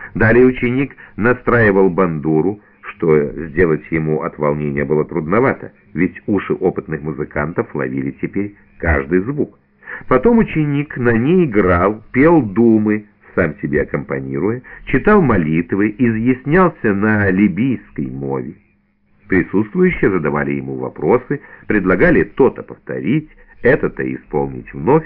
Далее ученик настраивал бандуру, что сделать ему от волнения было трудновато, ведь уши опытных музыкантов ловили теперь каждый звук. Потом ученик на ней играл, пел думы, сам себе аккомпанируя, читал молитвы, изъяснялся на либийской мове. Присутствующие задавали ему вопросы, предлагали то-то повторить, это-то исполнить вновь.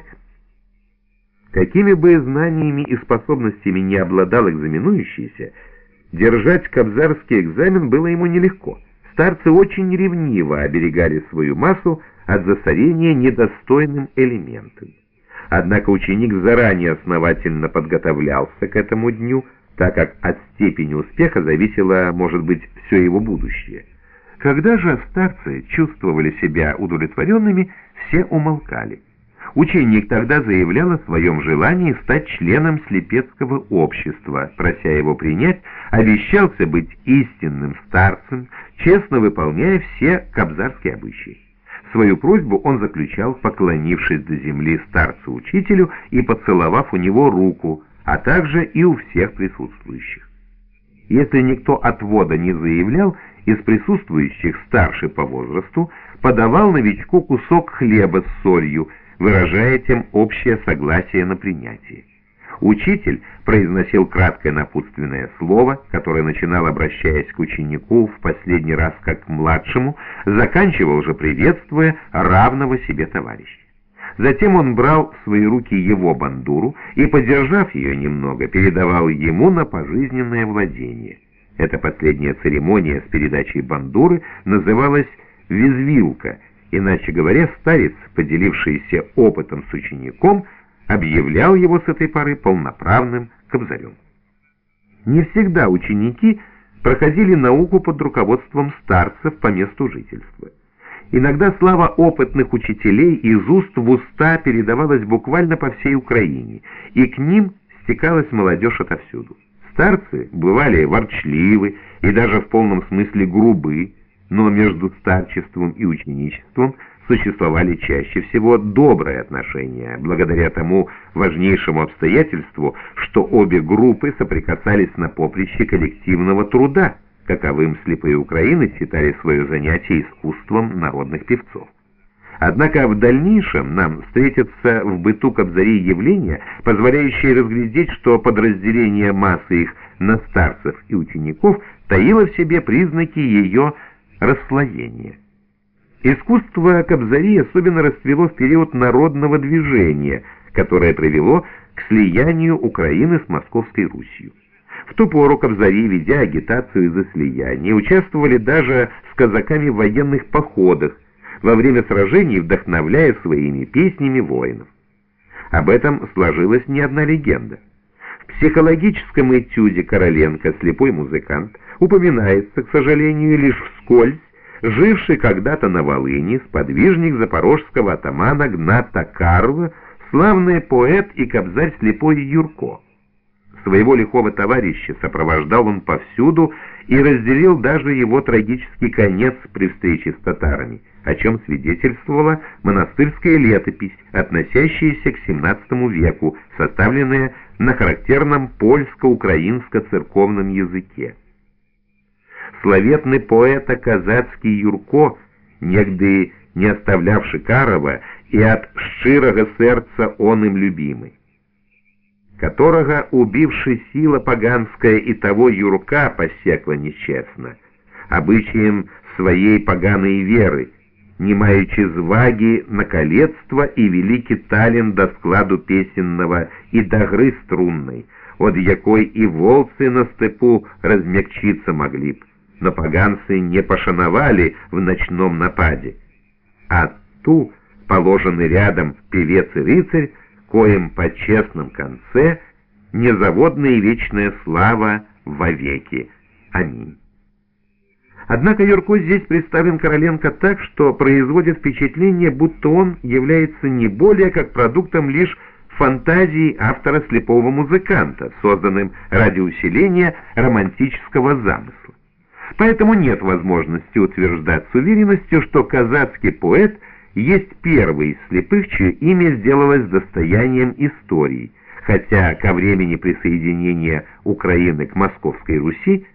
Какими бы знаниями и способностями не обладал экзаменующийся, держать кобзарский экзамен было ему нелегко. Старцы очень ревниво оберегали свою массу от засорения недостойным элементом. Однако ученик заранее основательно подготовлялся к этому дню, так как от степени успеха зависело, может быть, все его будущее. Когда же старцы чувствовали себя удовлетворенными, все умолкали. Ученик тогда заявлял о своем желании стать членом слепецкого общества, прося его принять, обещался быть истинным старцем, честно выполняя все кобзарские обычаи. Свою просьбу он заключал, поклонившись до земли старцу-учителю и поцеловав у него руку, а также и у всех присутствующих. Если никто отвода не заявлял, из присутствующих старший по возрасту подавал новичку кусок хлеба с солью, выражая тем общее согласие на принятие. Учитель произносил краткое напутственное слово, которое начинал, обращаясь к ученику, в последний раз как к младшему, заканчивал же, приветствуя равного себе товарища. Затем он брал в свои руки его бандуру и, подержав ее немного, передавал ему на пожизненное владение. Эта последняя церемония с передачей бандуры называлась «визвилка», иначе говоря, старец, поделившийся опытом с учеником, объявлял его с этой поры полноправным кобзарем. Не всегда ученики проходили науку под руководством старцев по месту жительства. Иногда слава опытных учителей из уст в уста передавалась буквально по всей Украине, и к ним стекалась молодежь отовсюду. Старцы бывали ворчливы и даже в полном смысле грубы, но между старчеством и ученичеством существовали чаще всего добрые отношения, благодаря тому важнейшему обстоятельству, что обе группы соприкасались на поприще коллективного труда, каковым слепые Украины считали свое занятие искусством народных певцов. Однако в дальнейшем нам встретятся в быту кобзарей явления, позволяющие разглядеть, что подразделение массы их на старцев и учеников таило в себе признаки ее расслоения. Искусство кобзарей особенно расцвело в период народного движения, которое привело к слиянию Украины с Московской Русью. В ту пору кобзари, ведя агитацию за слияние, участвовали даже с казаками в военных походах, во время сражений вдохновляя своими песнями воинов. Об этом сложилась не одна легенда. В психологическом этюде Короленко «Слепой музыкант» упоминается, к сожалению, лишь вскользь, живший когда-то на Волыни сподвижник запорожского атамана Гната Карла, славный поэт и кобзарь слепой Юрко. Своего лихого товарища сопровождал он повсюду и разделил даже его трагический конец при встрече с татарами, о чем свидетельствовала монастырская летопись, относящаяся к XVII веку, составленная на характерном польско-украинско-церковном языке. Славетный поэта казацкий Юрко, негде не оставлявший Карова, и от шчырого сердца он им любимый, которого убивши сила поганская и того Юрка посекла нечестно, обычаем своей поганой веры, не маючи зваги на калецтво и великий талент до складу песенного и до гры струнной, от якой и волцы на степу размягчиться могли б, но поганцы не пошановали в ночном нападе, а ту положенный рядом певец и рыцарь, коим по честном конце незаводная и вечная слава вовеки. Аминь. Однако Юрко здесь представлен Короленко так, что производит впечатление, будто он является не более как продуктом лишь фантазии автора «Слепого музыканта», созданным ради усиления романтического замысла. Поэтому нет возможности утверждать с уверенностью, что казацкий поэт есть первый из слепых, чье имя сделалось достоянием истории, хотя ко времени присоединения Украины к Московской Руси